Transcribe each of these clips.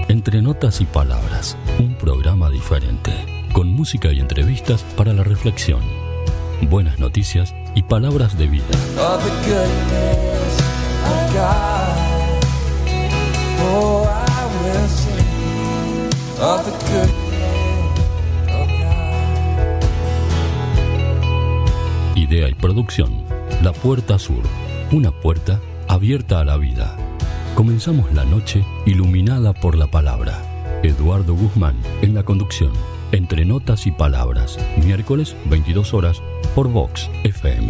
Entre Notas y Palabras, un programa diferente, con música y entrevistas para la reflexión, buenas noticias y palabras de vida. Of the goodness of God, oh, I will sing of the goodness of God. Idea y producción, La Puerta Sur, una puerta abierta a la vida. Comenzamos la noche iluminada por la palabra. Eduardo Guzmán en la conducción. Entre Notas y Palabras, miércoles 22 horas por Vox FM.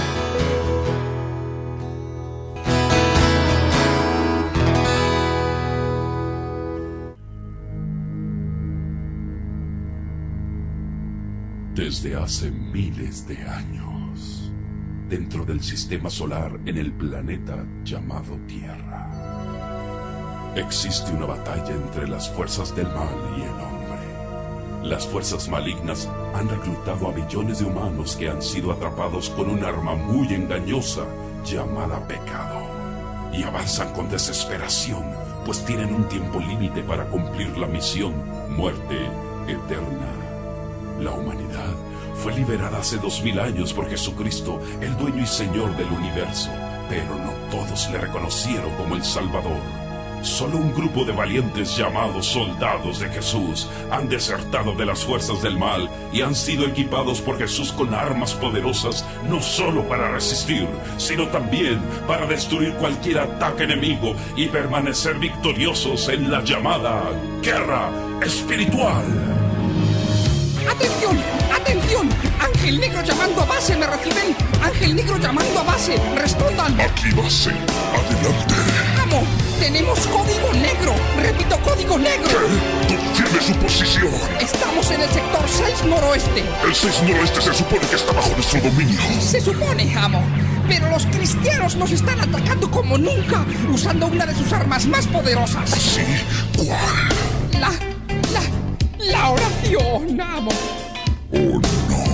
Desde hace miles de años, dentro del sistema solar, en el planeta llamado Tierra, existe una batalla entre las fuerzas del mal y el hombre. Las fuerzas malignas han reclutado a millones de humanos que han sido atrapados con un arma muy engañosa llamada pecado. Y avanzan con desesperación, pues tienen un tiempo límite para cumplir la misión: muerte eterna. La humanidad fue liberada hace 2000 años por Jesucristo, el dueño y señor del universo, pero no todos le reconocieron como el Salvador. Solo un grupo de valientes llamados soldados de Jesús han desertado de las fuerzas del mal y han sido equipados por Jesús con armas poderosas, no solo para resistir, sino también para destruir cualquier ataque enemigo y permanecer victoriosos en la llamada guerra espiritual. ¡Atención! ¡Atención! ¡Ángel Negro llamando a base! ¿Me reciben? ¡Ángel Negro llamando a base! ¡Respondan! Aquí base, adelante. ¡Vamos! ¡Tenemos código negro! ¡Repito, código negro! ¿Qué? Confirme su posición. Estamos en el sector 6 noroeste. El 6 noroeste se supone que está bajo nuestro dominio. Se supone, amo. Pero los cristianos nos están atacando como nunca, usando una de sus armas más poderosas. ¿Sí? ¿Cuál? La oración, amo. Oh, no.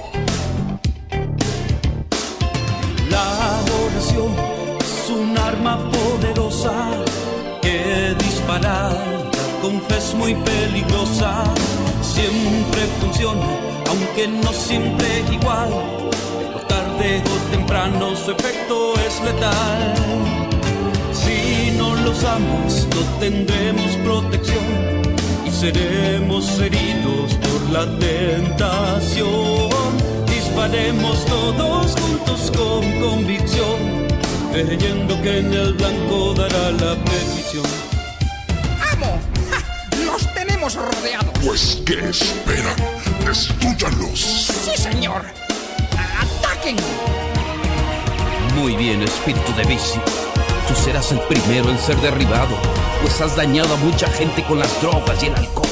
La oración es un arma poderosa que disparada con fe es muy peligrosa. Siempre funciona, aunque no siempre igual. Pero tarde o temprano su efecto es letal. Si no lo usamos, no tendremos protección. Seremos heridos por la tentación. Disparemos todos juntos con convicción, creyendo que en el blanco dará la bendición. ¡Amo! ¡Ja! ¡Los tenemos rodeados! Pues, ¿qué esperan? ¡Destrúyanlos! ¡Sí, señor! ¡Ataquen! Muy bien, espíritu de vicio. Tú serás el primero en ser derribado, pues has dañado a mucha gente con las drogas y el alcohol.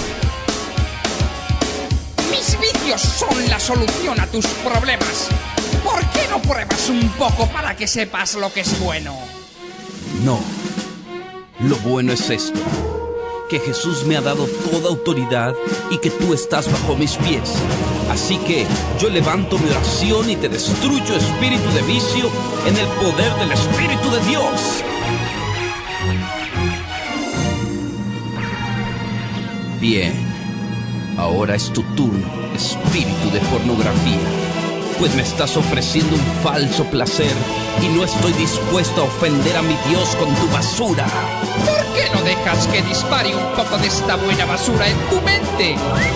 Mis vicios son la solución a tus problemas. ¿Por qué no pruebas un poco para que sepas lo que es bueno? No. Lo bueno es esto: que Jesús me ha dado toda autoridad y que tú estás bajo mis pies. Así que yo levanto mi oración y te destruyo, espíritu de vicio, en el poder del Espíritu de Dios. Bien, ahora es tu turno, espíritu de pornografía, pues me estás ofreciendo un falso placer y no estoy dispuesto a ofender a mi Dios con tu basura. ¿Por qué no dejas que dispare un poco de esta buena basura en tu mente?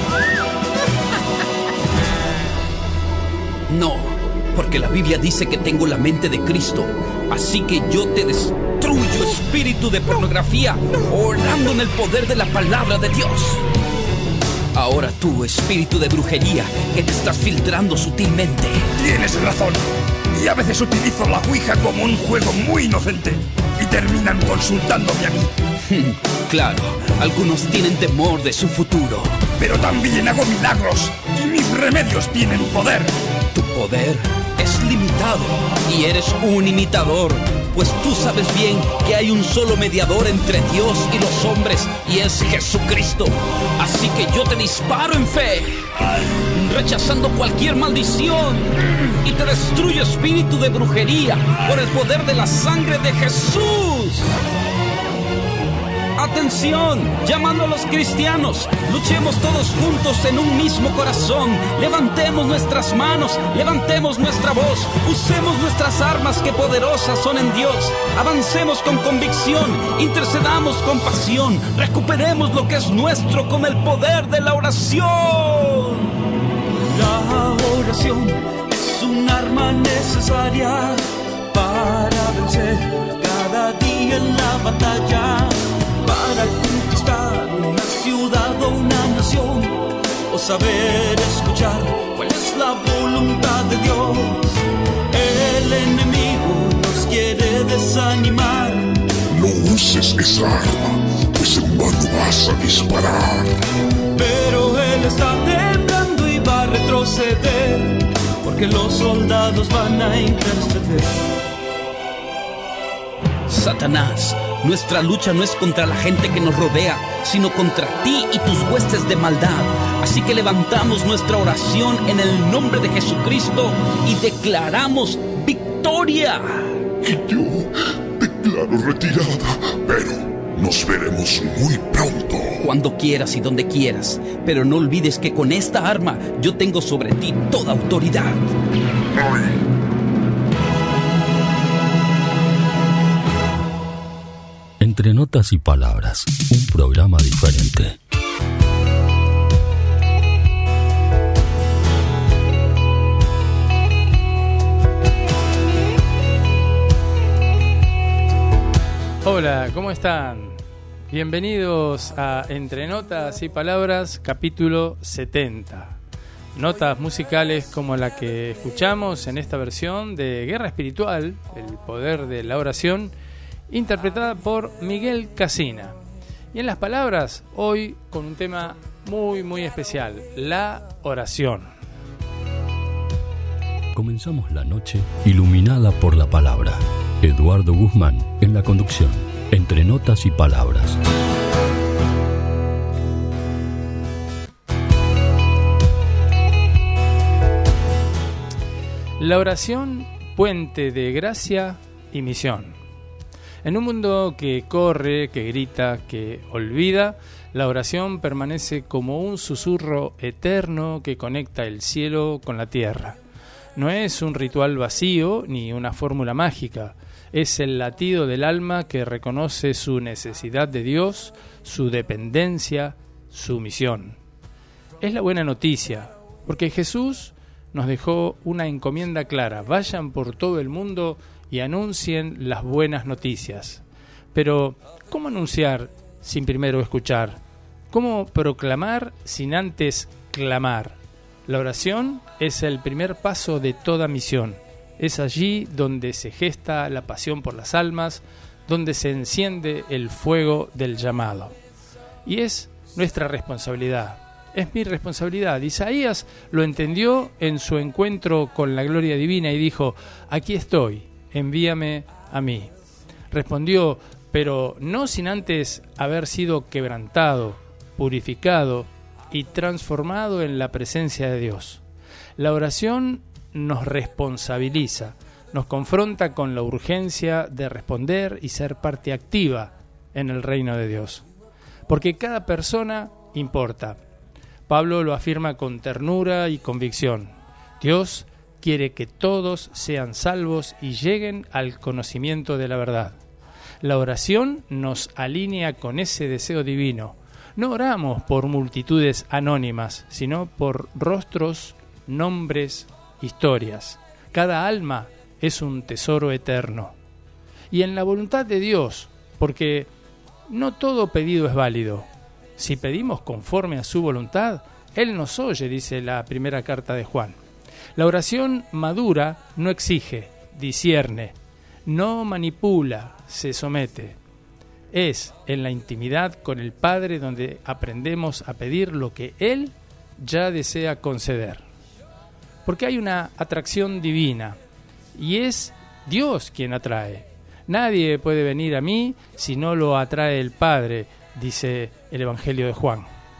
No, porque la Biblia dice que tengo la mente de Cristo, así que yo te destruyo, espíritu de pornografía, orando en el poder de la palabra de Dios. Ahora tú, espíritu de brujería, que te estás filtrando sutilmente. Tienes razón. Y a veces utilizo la Ouija como un juego muy inocente. Y terminan consultándome a mí. Claro, algunos tienen temor de su futuro. Pero también hago milagros. Y mis remedios tienen poder. Tu poder es limitado y eres un imitador, pues tú sabes bien que hay un solo mediador entre Dios y los hombres, y es Jesucristo. Así que yo te disparo en fe, rechazando cualquier maldición, y te destruyo, espíritu de brujería, por el poder de la sangre de Jesús. Atención, llamando a los cristianos, luchemos todos juntos en un mismo corazón. Levantemos nuestras manos, levantemos nuestra voz, usemos nuestras armas que poderosas son en Dios. Avancemos con convicción, intercedamos con pasión, recuperemos lo que es nuestro con el poder de la oración. La oración es un arma necesaria para vencer cada día en la batalla, para conquistar una ciudad o una nación, o saber escuchar cuál es la voluntad de Dios. El enemigo nos quiere desanimar. No uses esa arma, pues en vano vas a disparar. Pero él está temblando y va a retroceder, porque los soldados van a interceder. Satanás, nuestra lucha no es contra la gente que nos rodea, sino contra ti y tus huestes de maldad. Así que levantamos nuestra oración en el nombre de Jesucristo y declaramos victoria. Y yo declaro retirada, pero nos veremos muy pronto. Cuando quieras y donde quieras, pero no olvides que con esta arma yo tengo sobre ti toda autoridad. Ay. Entre notas y palabras, un programa diferente. Hola, ¿cómo están? Bienvenidos a Entre Notas y Palabras, capítulo 70. Notas musicales como la que escuchamos en esta versión de Guerra Espiritual, el poder de la oración, interpretada por Miguel Casina. Y en las palabras, hoy con un tema muy especial, la oración. Comenzamos la noche iluminada por la palabra. Eduardo Guzmán en la conducción, Entre Notas y Palabras. La oración, puente de gracia y misión. En un mundo que corre, que grita, que olvida, la oración permanece como un susurro eterno que conecta el cielo con la tierra. No es un ritual vacío ni una fórmula mágica, es el latido del alma que reconoce su necesidad de Dios, su dependencia, su misión. Es la buena noticia, porque Jesús nos dejó una encomienda clara: vayan por todo el mundo y anuncien las buenas noticias. Pero, ¿cómo anunciar sin primero escuchar? ¿Cómo proclamar sin antes clamar? La oración es el primer paso de toda misión. Es allí donde se gesta la pasión por las almas, donde se enciende el fuego del llamado. Y es nuestra responsabilidad. Es mi responsabilidad. Isaías lo entendió en su encuentro con la gloria divina y dijo: aquí estoy, envíame a mí. Respondió, pero no sin antes haber sido quebrantado, purificado y transformado en la presencia de Dios. La oración nos responsabiliza, nos confronta con la urgencia de responder y ser parte activa en el reino de Dios. Porque cada persona importa. Pablo lo afirma con ternura y convicción. Dios quiere que todos sean salvos y lleguen al conocimiento de la verdad. La oración nos alinea con ese deseo divino. No oramos por multitudes anónimas, sino por rostros, nombres, historias. Cada alma es un tesoro eterno. Y en la voluntad de Dios, porque no todo pedido es válido. Si pedimos conforme a su voluntad, Él nos oye, dice la primera carta de Juan. La oración madura no exige, discierne, no manipula, se somete. Es en la intimidad con el Padre donde aprendemos a pedir lo que Él ya desea conceder. Porque hay una atracción divina y es Dios quien atrae. Nadie puede venir a mí si no lo atrae el Padre, dice el Evangelio de Juan.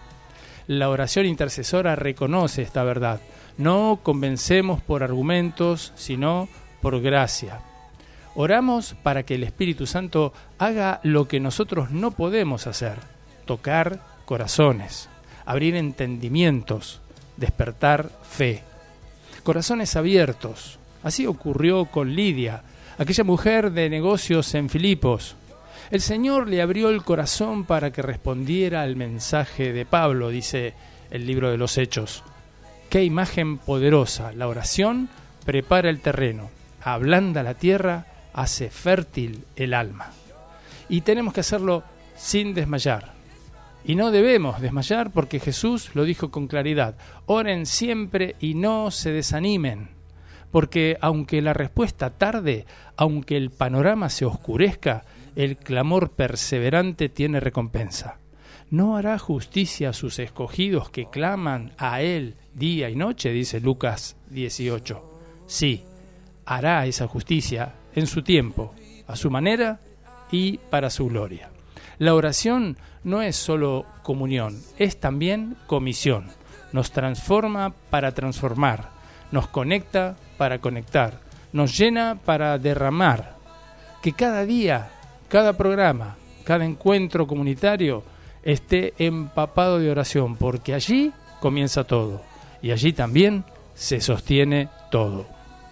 La oración intercesora reconoce esta verdad. No convencemos por argumentos, sino por gracia. Oramos para que el Espíritu Santo haga lo que nosotros no podemos hacer: tocar corazones, abrir entendimientos, despertar fe. Corazones abiertos. Así ocurrió con Lidia, aquella mujer de negocios en Filipos. El Señor le abrió el corazón para que respondiera al mensaje de Pablo, dice el libro de los Hechos. Qué imagen poderosa. La oración prepara el terreno, ablanda la tierra, hace fértil el alma. Y tenemos que hacerlo sin desmayar. Y no debemos desmayar porque Jesús lo dijo con claridad: oren siempre y no se desanimen. Porque aunque la respuesta tarde, aunque el panorama se oscurezca, el clamor perseverante tiene recompensa. ¿No hará justicia a sus escogidos que claman a Él día y noche?, dice Lucas 18. Sí, hará esa justicia en su tiempo, a su manera y para su gloria. La oración no es solo comunión, es también comisión. Nos transforma para transformar, nos conecta para conectar, nos llena para derramar. Que cada día, cada programa, cada encuentro comunitario esté empapado de oración, porque allí comienza todo y allí también se sostiene todo.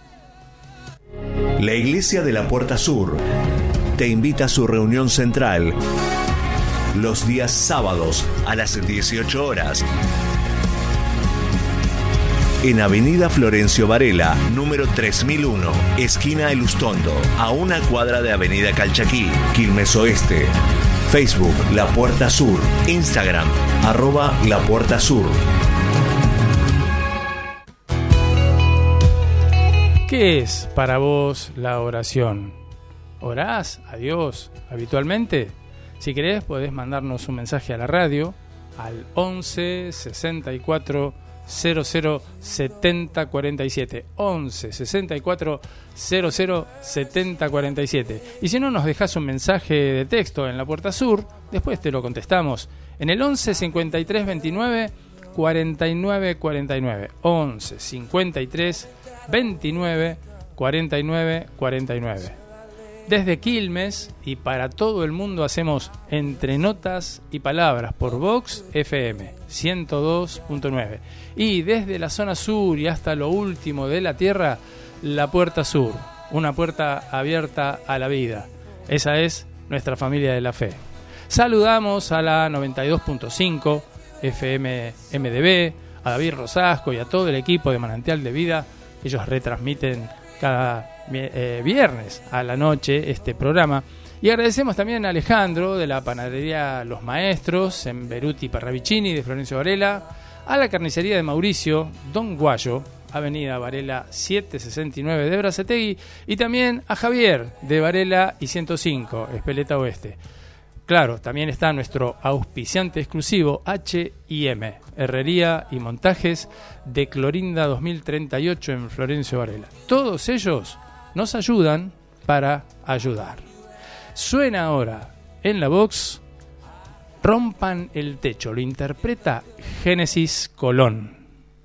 La Iglesia de la Puerta Sur te invita a su reunión central los días sábados a las 18 horas en Avenida Florencio Varela, número 3001, esquina El Ustondo, a una cuadra de Avenida Calchaquí, Quilmes Oeste. Facebook La Puerta Sur, Instagram @La Puerta Sur. ¿Qué es para vos la oración? ¿Orás a Dios habitualmente? Si querés, podés mandarnos un mensaje a la radio al 11 64 00 70 47. 11 64 00 70 47. Y si no, nos dejás un mensaje de texto en La Puerta Sur, después te lo contestamos en el 11 53 29 49 49. 11 53 29 49 49. Desde Quilmes y para todo el mundo hacemos Entre Notas y Palabras por Vox FM 102.9. Y desde la zona sur y hasta lo último de la tierra, La Puerta Sur, una puerta abierta a la vida. Esa es nuestra familia de la fe. Saludamos a la 92.5 FM MDB, a David Rosasco y a todo el equipo de Manantial de Vida. Ellos retransmiten cada viernes a la noche este programa. Y agradecemos también a Alejandro de la panadería Los Maestros en Beruti Parravicini de Florencio Varela, a la carnicería de Mauricio Don Guayo, Avenida Varela 769 de Brazategui, y también a Javier de Varela y 105, Espeleta Oeste. Claro, también está nuestro auspiciante exclusivo H&M, Herrería y Montajes de Clorinda 2038 en Florencio Varela. Todos ellos nos ayudan para ayudar. Suena ahora en la Vox Rompan el Techo, lo interpreta Génesis Colón.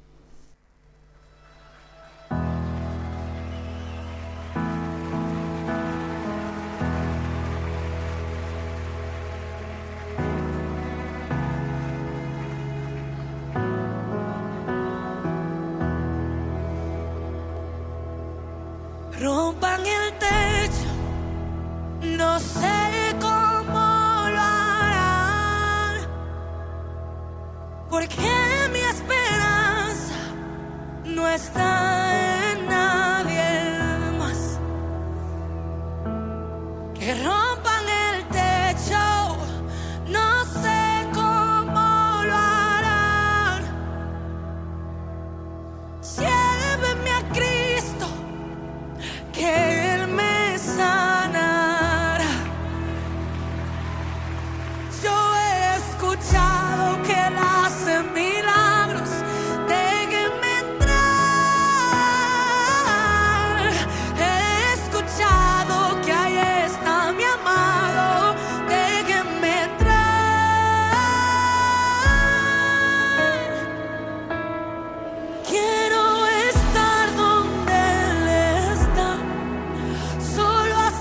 Rompan el techo, no sé cómo lo harán, porque mi esperanza no está en nadie más. Que rompan el techo, no sé cómo lo harán. Llévenme a Cristo, que Él me sanará. Yo he escuchado que Él hace milagros, déjenme entrar. He escuchado que ahí está mi amado, déjenme entrar. Quiero estar donde Él está, solo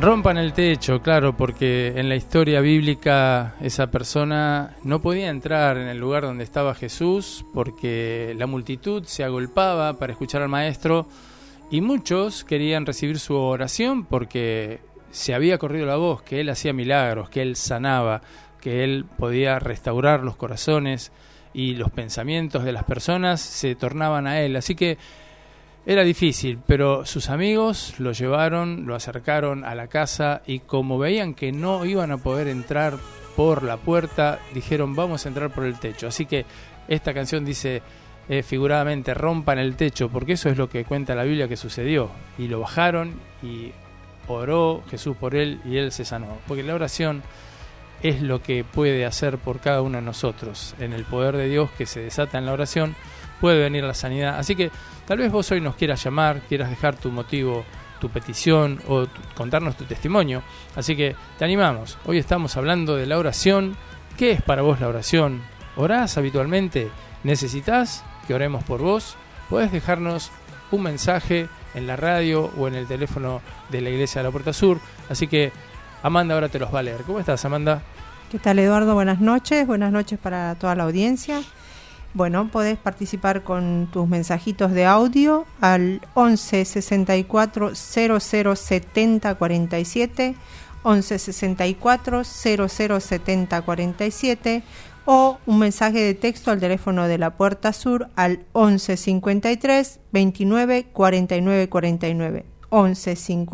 Rompan el techo, claro, porque en la historia bíblica esa persona no podía entrar en el lugar donde estaba Jesús porque la multitud se agolpaba para escuchar al maestro y muchos querían recibir su oración porque se había corrido la voz que él hacía milagros, que él sanaba, que él podía restaurar los corazones y los pensamientos de las personas se tornaban a él. Así que era difícil, pero sus amigos lo llevaron, lo acercaron a la casa y como veían que no iban a poder entrar por la puerta, dijeron vamos a entrar por el techo. Así que esta canción dice figuradamente rompan el techo, porque eso es lo que cuenta la Biblia que sucedió. Y lo bajaron y oró Jesús por él y él se sanó. Porque la oración es lo que puede hacer por cada uno de nosotros. En el poder de Dios que se desata en la oración puede venir la sanidad. Así que tal vez vos hoy nos quieras llamar, quieras dejar tu motivo, tu petición o contarnos tu testimonio. Así que te animamos. Hoy estamos hablando de la oración. ¿Qué es para vos la oración? ¿Orás habitualmente? ¿Necesitas que oremos por vos? Podés dejarnos un mensaje en la radio o en el teléfono de la Iglesia de la Puerta Sur. Así que Amanda ahora te los va a leer. ¿Cómo estás, Amanda? ¿Qué tal, Eduardo? Buenas noches para toda la audiencia. Bueno, podés participar con tus mensajitos de audio al 11 64 00 70 47, 11 64 00 70 47, o un mensaje de texto al teléfono de la Puerta Sur al 11 53 29 49 49, 11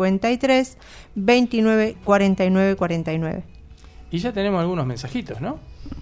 53 29 49 49. Y ya tenemos algunos mensajitos, ¿no?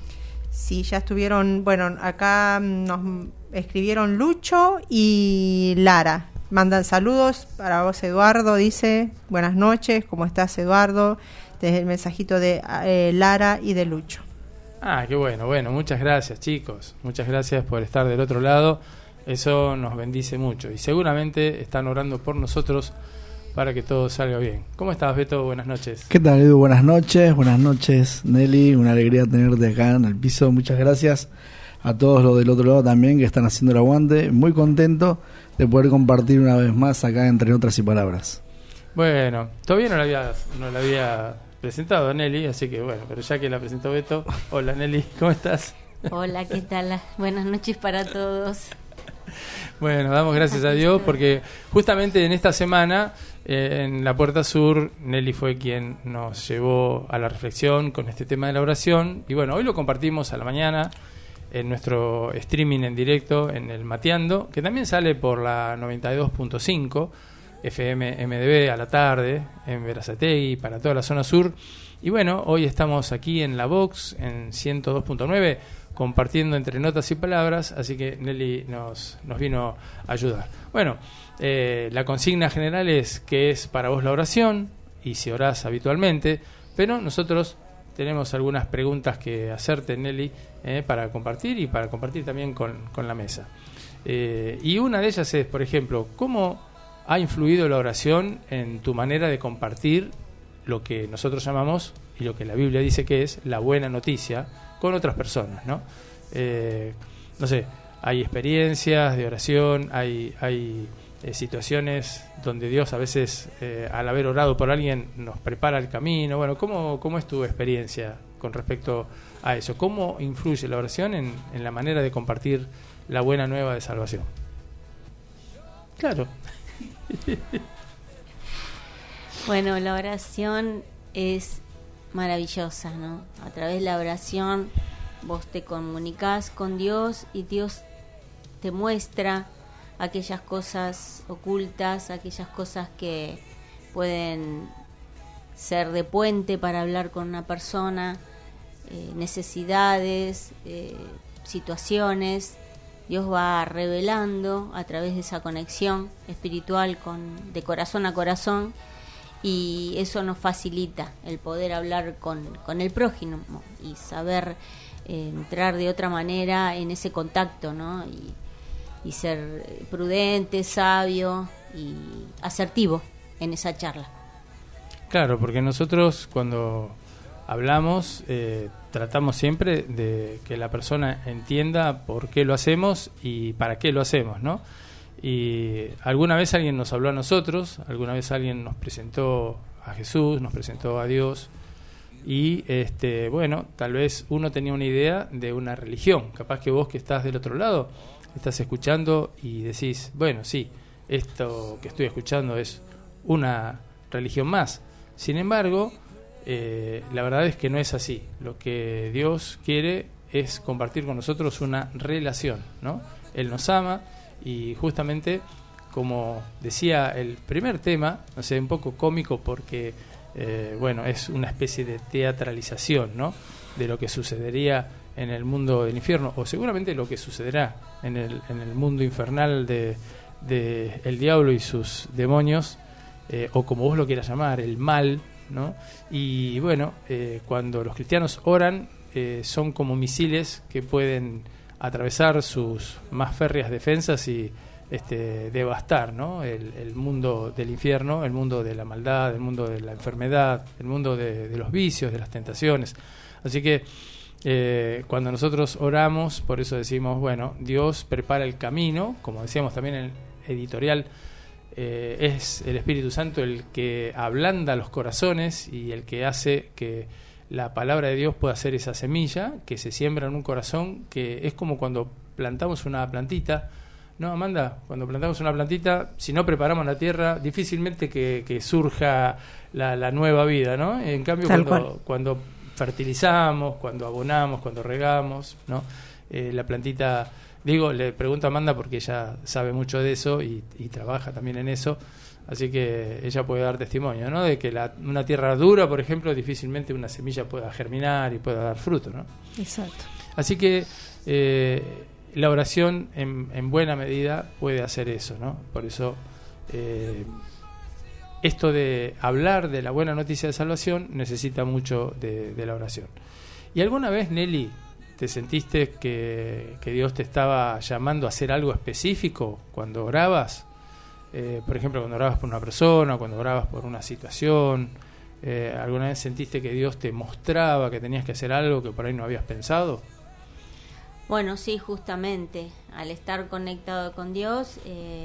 Sí, ya estuvieron, bueno, acá nos escribieron Lucho y Lara. Mandan saludos para vos, Eduardo, dice, buenas noches, ¿cómo estás, Eduardo? Desde el mensajito de Lara y de Lucho. Ah, qué bueno, muchas gracias, chicos. Muchas gracias por estar del otro lado. Eso nos bendice mucho y seguramente están orando por nosotros para que todo salga bien. ¿Cómo estás, Beto? Buenas noches. ¿Qué tal, Edu? Buenas noches, Nelly. Una alegría tenerte acá en el piso. Muchas gracias a todos los del otro lado también que están haciendo el aguante. Muy contento de poder compartir una vez más acá entre Notas y Palabras. Bueno, todavía no la había presentado a Nelly, así que bueno, pero ya que la presentó Beto. Hola, Nelly, ¿cómo estás? Hola, ¿qué tal? Buenas noches para todos. Bueno, damos gracias a Dios porque justamente en esta semana en la Puerta Sur Nelly fue quien nos llevó a la reflexión con este tema de la oración y bueno, hoy lo compartimos a la mañana en nuestro streaming en directo en el Mateando, que también sale por la 92.5 FM MDB a la tarde en Berazategui para toda la zona sur y bueno, hoy estamos aquí en la Vox en 102.9 compartiendo entre notas y palabras, así que Nelly nos vino a ayudar. Bueno, la consigna general es que es para vos la oración y si orás habitualmente, pero nosotros tenemos algunas preguntas que hacerte, Nelly, para compartir y para compartir también con la mesa. Y una de ellas es, por ejemplo, ¿cómo ha influido la oración en tu manera de compartir lo que nosotros llamamos y lo que la Biblia dice que es la buena noticia con otras personas, ¿no? No sé, hay experiencias de oración, hay situaciones donde Dios a veces, al haber orado por alguien, nos prepara el camino. Bueno, ¿cómo es tu experiencia con respecto a eso? ¿Cómo influye la oración en la manera de compartir la buena nueva de salvación? Claro. Bueno, la oración es maravillosa, ¿no? A través de la oración vos te comunicás con Dios y Dios te muestra aquellas cosas ocultas, aquellas cosas que pueden ser de puente para hablar con una persona, necesidades, situaciones. Dios va revelando a través de esa conexión espiritual de corazón a corazón y eso nos facilita el poder hablar con el prójimo y saber entrar de otra manera en ese contacto, ¿no? Y ser prudente, sabio y asertivo en esa charla. Claro, porque nosotros cuando hablamos tratamos siempre de que la persona entienda por qué lo hacemos y para qué lo hacemos, ¿no? Y alguna vez alguien nos habló a nosotros, alguna vez alguien nos presentó a Jesús, nos presentó a Dios. Y bueno, tal vez uno tenía una idea de una religión. Capaz que vos que estás del otro lado estás escuchando y decís, bueno, sí, esto que estoy escuchando es una religión más. Sin embargo, la verdad es que no es así. Lo que Dios quiere es compartir con nosotros una relación, ¿no? Él nos ama y justamente, como decía el primer tema, no sé, un poco cómico porque bueno, es una especie de teatralización, ¿no?, de lo que sucedería en el mundo del infierno, o seguramente lo que sucederá en el mundo infernal de el diablo y sus demonios, o como vos lo quieras llamar, el mal, ¿no? Y bueno, cuando los cristianos oran, son como misiles que pueden atravesar sus más férreas defensas y devastar, ¿no?, el mundo del infierno, el mundo de la maldad, el mundo de la enfermedad, el mundo de los vicios, de las tentaciones. Así que cuando nosotros oramos, por eso decimos, bueno, Dios prepara el camino, como decíamos también en el editorial, es el Espíritu Santo el que ablanda los corazones y el que hace que la palabra de Dios pueda ser esa semilla que se siembra en un corazón, que es como cuando plantamos una plantita. No, Amanda, cuando plantamos una plantita, si no preparamos la tierra, difícilmente que surja la nueva vida, ¿no? En cambio, cuando fertilizamos, cuando abonamos, cuando regamos, ¿no? La plantita, digo, le pregunto a Amanda porque ella sabe mucho de eso y trabaja también en eso, así que ella puede dar testimonio, ¿no?, de que una tierra dura, por ejemplo, difícilmente una semilla pueda germinar y pueda dar fruto, ¿no? Exacto. Así que la oración en buena medida puede hacer eso, ¿no? Por eso esto de hablar de la buena noticia de salvación necesita mucho de la oración. ¿Y alguna vez, Nelly, te sentiste que Dios te estaba llamando a hacer algo específico cuando orabas? Por ejemplo, cuando orabas por una persona, cuando orabas por una situación, ¿alguna vez sentiste que Dios te mostraba que tenías que hacer algo que por ahí no habías pensado? Bueno, sí, justamente, al estar conectado con Dios,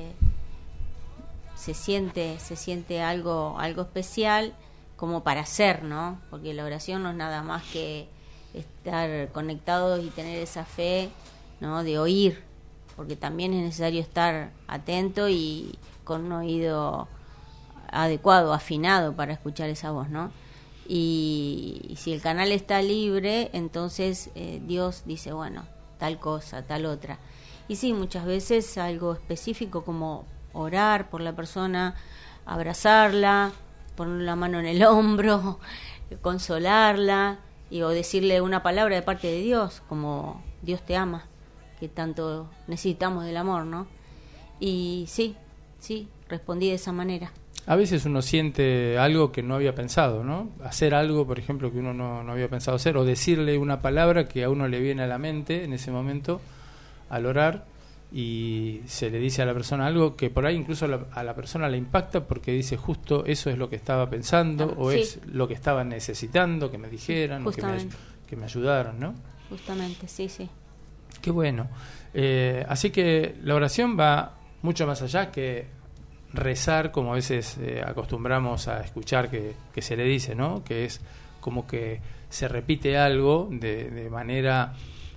se siente algo especial como para hacer, ¿no? Porque la oración no es nada más que estar conectados y tener esa fe, ¿no?, de oír, porque también es necesario estar atento y con un oído adecuado, afinado para escuchar esa voz, ¿no? Y si el canal está libre, entonces Dios dice, bueno, tal cosa, tal otra. Y sí, muchas veces algo específico como orar por la persona, abrazarla, poner la mano en el hombro, consolarla, o decirle una palabra de parte de Dios, como Dios te ama, que tanto necesitamos del amor, ¿no? Y sí, respondí de esa manera. A veces uno siente algo que no había pensado, ¿no? Hacer algo, por ejemplo, que uno no había pensado hacer, o decirle una palabra que a uno le viene a la mente en ese momento al orar, y se le dice a la persona algo que por ahí incluso a la persona le impacta porque dice justo eso es lo que estaba pensando, o sí, es lo que estaba necesitando que me dijeran, o que me ayudaron, ¿no? Justamente, sí. Qué bueno. Así que la oración va mucho más allá que rezar, como a veces acostumbramos a escuchar que se le dice, ¿no? Que es como que se repite algo de manera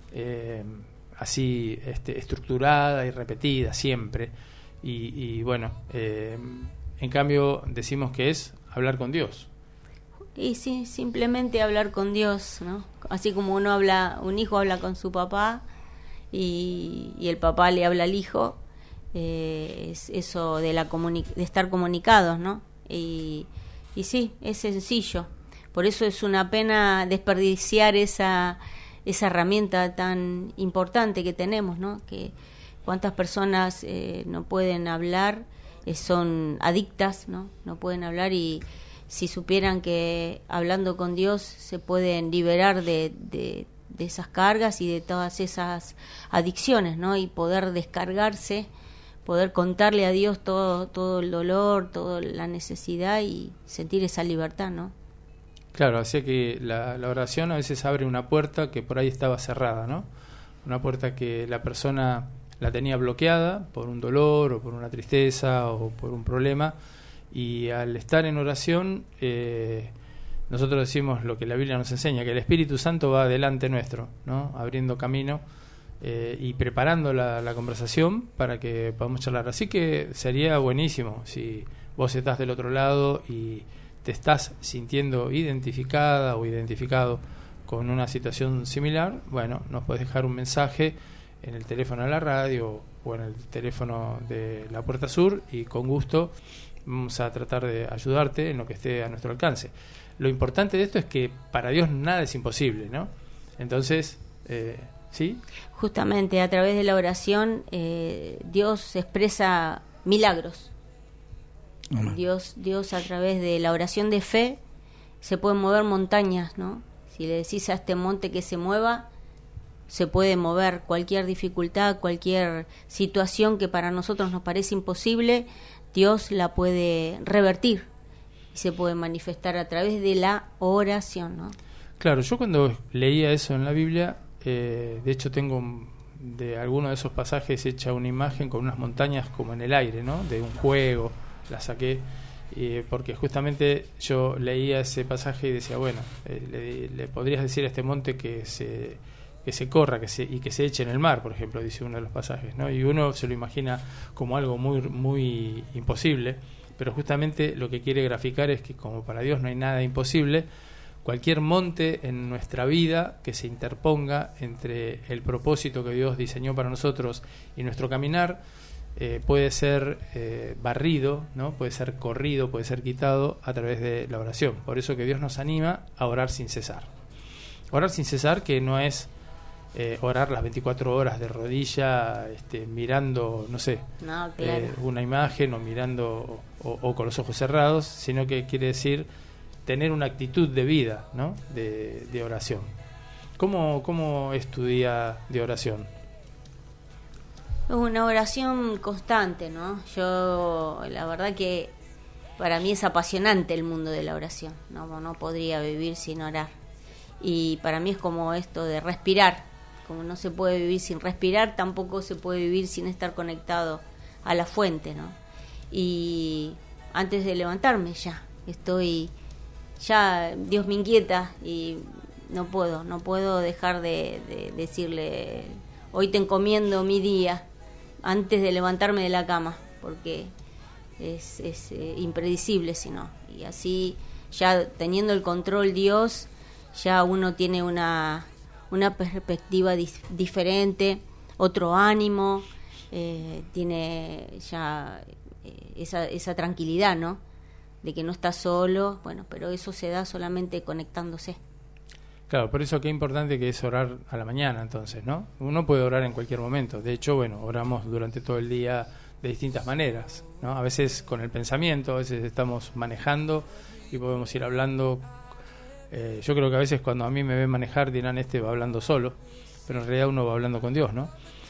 así estructurada y repetida siempre. Y bueno, en cambio decimos que es hablar con Dios. Y sí, simplemente hablar con Dios, ¿no? Así como un hijo habla con su papá y el papá le habla al hijo, es eso de estar comunicados, ¿no? Y sí, es sencillo. Por eso es una pena desperdiciar esa herramienta tan importante que tenemos, ¿no? Que cuántas personas no pueden hablar, son adictas, ¿no? No pueden hablar, y si supieran que hablando con Dios se pueden liberar de esas cargas y de todas esas adicciones, ¿no? Y poder descargarse, poder contarle a Dios todo el dolor, toda la necesidad y sentir esa libertad, ¿no? Claro, así que la oración a veces abre una puerta que por ahí estaba cerrada, ¿no? Una puerta que la persona la tenía bloqueada por un dolor o por una tristeza o por un problema, Y al estar en oración, nosotros decimos lo que la Biblia nos enseña, que el Espíritu Santo va delante nuestro, ¿no? Abriendo camino y preparando la conversación para que podamos charlar. Así que sería buenísimo si vos estás del otro lado y te estás sintiendo identificada o identificado con una situación similar. Bueno, nos podés dejar un mensaje en el teléfono de la radio o en el teléfono de la Puerta Sur, y con gusto vamos a tratar de ayudarte en lo que esté a nuestro alcance. Lo importante de esto es que para Dios nada es imposible, ¿no? Entonces, ¿sí? Justamente a través de la oración Dios expresa milagros. Dios a través de la oración de fe se pueden mover montañas, ¿no? Si le decís a este monte que se mueva, se puede mover. Cualquier dificultad, cualquier situación que para nosotros nos parece imposible, Dios la puede revertir y se puede manifestar a través de la oración, ¿no? Claro, yo cuando leía eso en la Biblia, de hecho tengo de alguno de esos pasajes hecha una imagen con unas montañas como en el aire, ¿no? De un juego, la saqué, porque justamente yo leía ese pasaje y decía, bueno, le podrías decir a este monte que se corra y que se eche en el mar, por ejemplo, dice uno de los pasajes, ¿no? Y uno se lo imagina como algo muy, muy imposible, pero justamente lo que quiere graficar es que como para Dios no hay nada imposible, cualquier monte en nuestra vida que se interponga entre el propósito que Dios diseñó para nosotros y nuestro caminar, puede ser barrido, ¿no? Puede ser corrido, puede ser quitado a través de la oración. Por eso que Dios nos anima a orar sin cesar. Orar sin cesar, que no es orar las 24 horas de rodilla, mirando, no sé, una imagen o mirando o con los ojos cerrados, sino que quiere decir tener una actitud de vida, ¿no? de oración. ¿Cómo es tu día de oración? Una oración constante, ¿no? Yo, la verdad que para mí es apasionante el mundo de la oración. No podría vivir sin orar. Y para mí es como esto de respirar. Como no se puede vivir sin respirar, tampoco se puede vivir sin estar conectado a la fuente, ¿no? Y antes de levantarme ya Dios me inquieta y no puedo dejar de decirle, hoy te encomiendo mi día, antes de levantarme de la cama, porque es impredecible si no. Y así, ya teniendo el control Dios, ya uno tiene una perspectiva diferente, otro ánimo, tiene ya esa tranquilidad, ¿no? De que no está solo, bueno, pero eso se da solamente conectándose. Claro, por eso qué importante que es orar a la mañana, entonces, ¿no? Uno puede orar en cualquier momento. De hecho, bueno, oramos durante todo el día de distintas maneras, ¿no? A veces con el pensamiento, a veces estamos manejando y podemos ir hablando. Yo creo que a veces cuando a mí me ven manejar dirán, va hablando solo, pero en realidad uno va hablando con Dios, ¿no?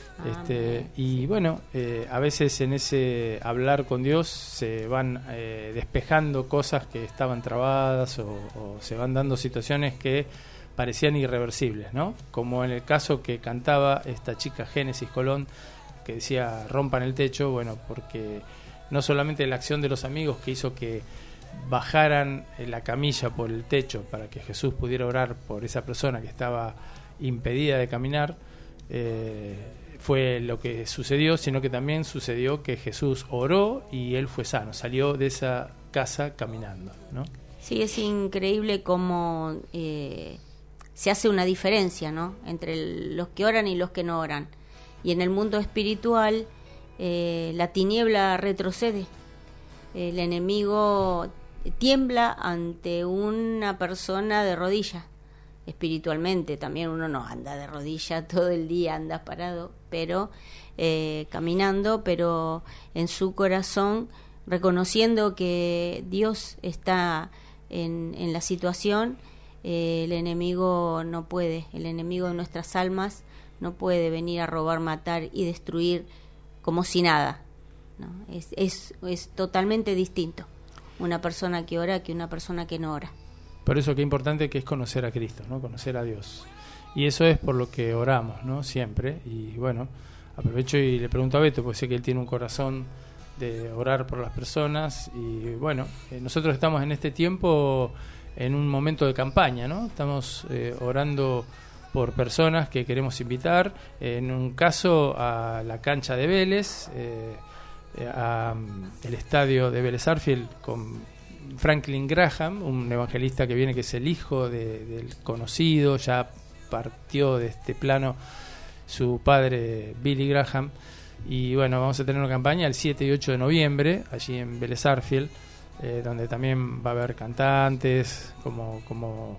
Y bueno, a veces en ese hablar con Dios se van despejando cosas que estaban trabadas o se van dando situaciones que parecían irreversibles, ¿no? Como en el caso que cantaba esta chica Génesis Colón, que decía rompan el techo, bueno, porque no solamente la acción de los amigos que hizo que bajaran la camilla por el techo para que Jesús pudiera orar por esa persona que estaba impedida de caminar, fue lo que sucedió, sino que también sucedió que Jesús oró y él fue sano, salió de esa casa caminando, ¿no? Sí, es increíble cómo se hace una diferencia, ¿no? Entre los que oran y los que no oran. Y en el mundo espiritual la tiniebla retrocede, el enemigo tiembla ante una persona de rodillas. Espiritualmente también uno no anda de rodillas todo el día, anda parado, pero caminando, pero en su corazón reconociendo que Dios está en la situación. El enemigo no puede, el enemigo de nuestras almas no puede venir a robar, matar y destruir como si nada, ¿no? Es totalmente distinto una persona que ora que una persona que no ora. Por eso qué importante que es conocer a Cristo, ¿no? Conocer a Dios. Y eso es por lo que oramos, ¿no? Siempre. Y bueno, aprovecho y le pregunto a Beto, porque sé que él tiene un corazón de orar por las personas. Y bueno, nosotros estamos en este tiempo en un momento de campaña, ¿no? Estamos orando por personas que queremos invitar, en un caso a la cancha de Vélez, a el estadio de Vélez Sarsfield con Franklin Graham, un evangelista que viene, que es el hijo del conocido, ya partió de este plano su padre Billy Graham. Y bueno, vamos a tener una campaña el 7 y 8 de noviembre allí en Vélez Sarsfield, donde también va a haber cantantes como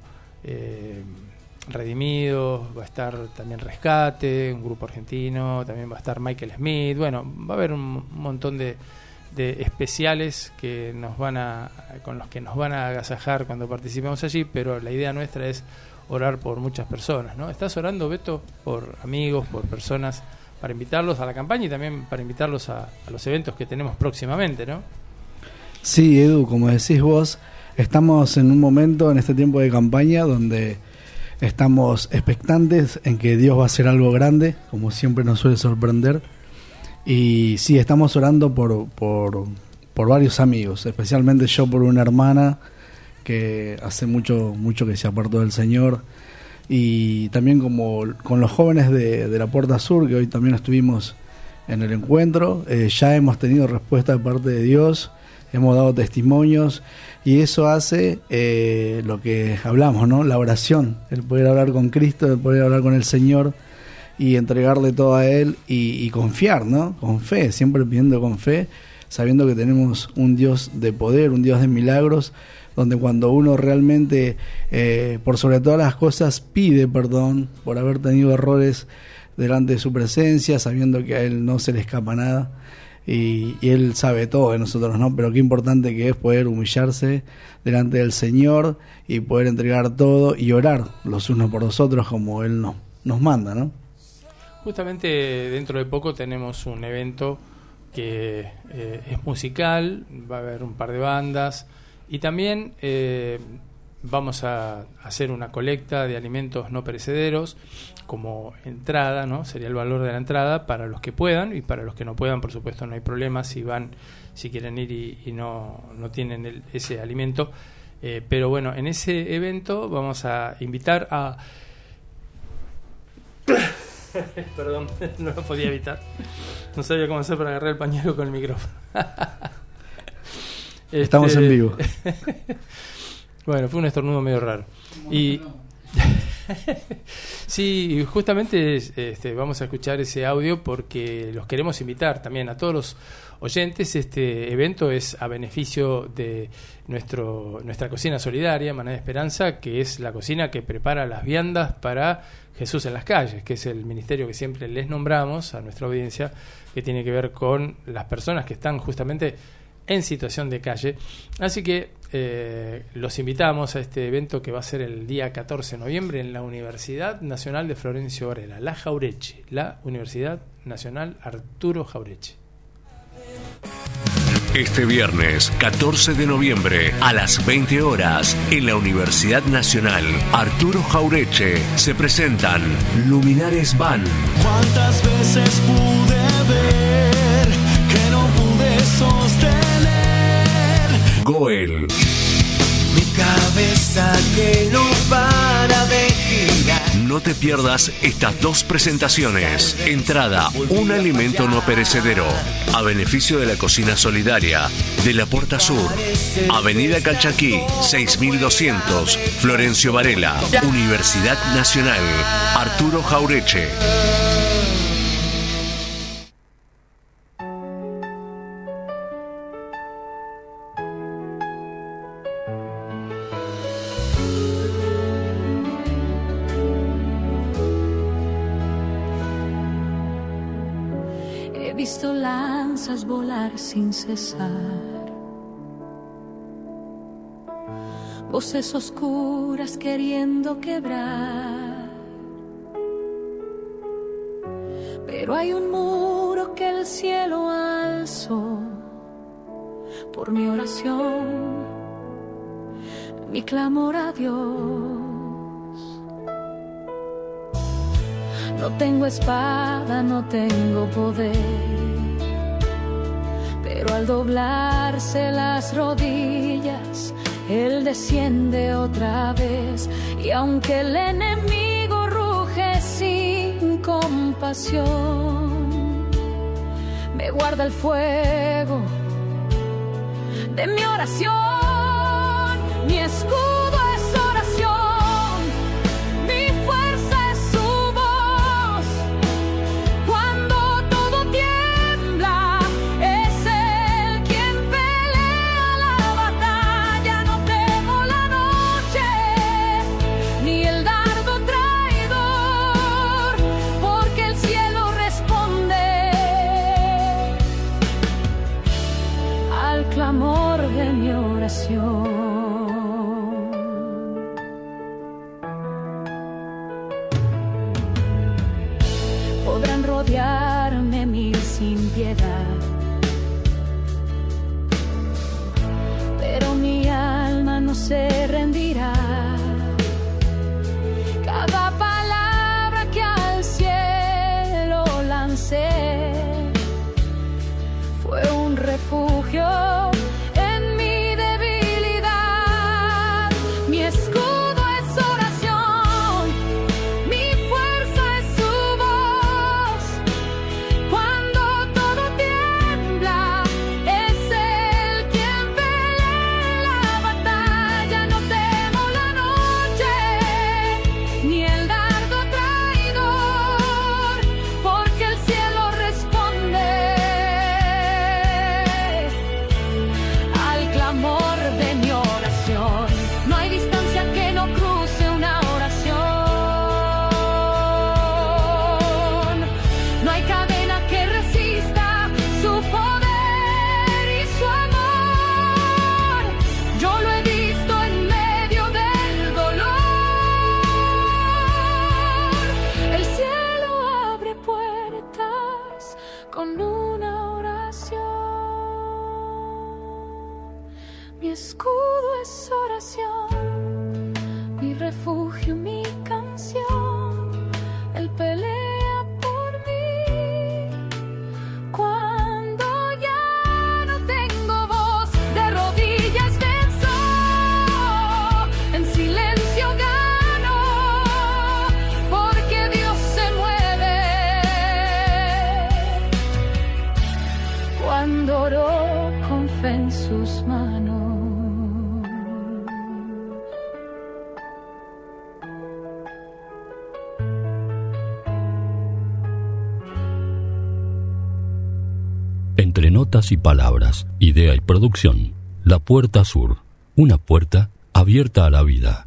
Redimidos, va a estar también Rescate, un grupo argentino, también va a estar Michael Smith. Bueno, va a haber un montón de especiales que con los que nos van a agasajar cuando participemos allí, pero la idea nuestra es orar por muchas personas, ¿no? ¿Estás orando, Beto, por amigos, por personas, para invitarlos a la campaña y también para invitarlos a los eventos que tenemos próximamente, ¿no? Sí, Edu, como decís vos, estamos en un momento en este tiempo de campaña donde estamos expectantes en que Dios va a hacer algo grande, como siempre nos suele sorprender. Y sí, estamos orando por varios amigos, especialmente yo por una hermana que hace mucho que se apartó del Señor. Y también como con los jóvenes de la Puerta Sur, que hoy también estuvimos en el encuentro, ya hemos tenido respuesta de parte de Dios, hemos dado testimonios, y eso hace lo que hablamos, ¿no? La oración, el poder hablar con Cristo, el poder hablar con el Señor y entregarle todo a Él y confiar, ¿no? Con fe, siempre pidiendo con fe, sabiendo que tenemos un Dios de poder, un Dios de milagros, donde cuando uno realmente, por sobre todas las cosas, pide perdón por haber tenido errores delante de su presencia, sabiendo que a Él no se le escapa nada. Y Él sabe todo de nosotros, ¿no? Pero qué importante que es poder humillarse delante del Señor y poder entregar todo y orar los unos por los otros como Él nos manda, ¿no? Justamente dentro de poco tenemos un evento que es musical, va a haber un par de bandas y también vamos a hacer una colecta de alimentos no perecederos como entrada, ¿no? Sería el valor de la entrada para los que puedan, y para los que no puedan, por supuesto, no hay problema si quieren ir y no tienen ese alimento. Pero bueno, en ese evento vamos a invitar a... Perdón, no lo podía evitar. No sabía cómo hacer para agarrar el pañuelo con el micrófono. Estamos en vivo. Bueno, fue un estornudo medio raro. Y sí, justamente vamos a escuchar ese audio porque los queremos invitar también a todos los oyentes. Este evento es a beneficio de nuestra cocina solidaria, Maná de Esperanza, que es la cocina que prepara las viandas para Jesús en las calles, que es el ministerio que siempre les nombramos a nuestra audiencia, que tiene que ver con las personas que están justamente en situación de calle. Así que los invitamos a este evento que va a ser el día 14 de noviembre en la Universidad Nacional de Florencio Varela, la Jauretche, la Universidad Nacional Arturo Jauretche. Este viernes 14 de noviembre a las 20 horas en la Universidad Nacional Arturo Jauretche se presentan Luminares Van. ¿Cuántas veces pude ver que no pude sostener? Goel. Mi cabeza que no para de girar. No te pierdas estas dos presentaciones. Entrada, un alimento no perecedero, a beneficio de la cocina solidaria de la Puerta Sur, Avenida Calchaquí, 6200, Florencio Varela, Universidad Nacional Arturo Jauretche. He visto lanzas volar sin cesar, voces oscuras queriendo quebrar, pero hay un muro que el cielo alzó por mi oración, mi clamor a Dios. No tengo espada, no tengo poder, pero al doblarse las rodillas, Él desciende otra vez. Y aunque el enemigo ruge sin compasión, me guarda el fuego de mi oración. Mi escudo es oración, mi fuerza es su voz. Cuando todo tiembla, es Él quien pelea la batalla. No temo la noche, ni el dardo traidor, porque el cielo responde al clamor de mi oración. Podrán rodearme mil sin piedad, pero mi alma no se rendirá. Cada palabra que al cielo lancé fue un refugio en mi debilidad. Mi escudo es oración, mi fuerza es su voz. Cuando todo tiembla, es Él quien pelea la batalla. No temo la noche, ni el dardo traidor, porque el cielo responde al clamor de mi oración. No hay distancia que no cruce una oración. No hay cadena que resista su poder y su amor. Yo lo he visto en medio del dolor. El cielo abre puertas con una oración. Mi escudo es oración, mi refugio, mi canción. Él pelea por mí cuando ya no tengo voz. De rodillas venzo, en silencio gano, porque Dios se mueve cuando oro con fe en sus manos. Entre notas y palabras, idea y producción, La Puerta Sur, una puerta abierta a la vida.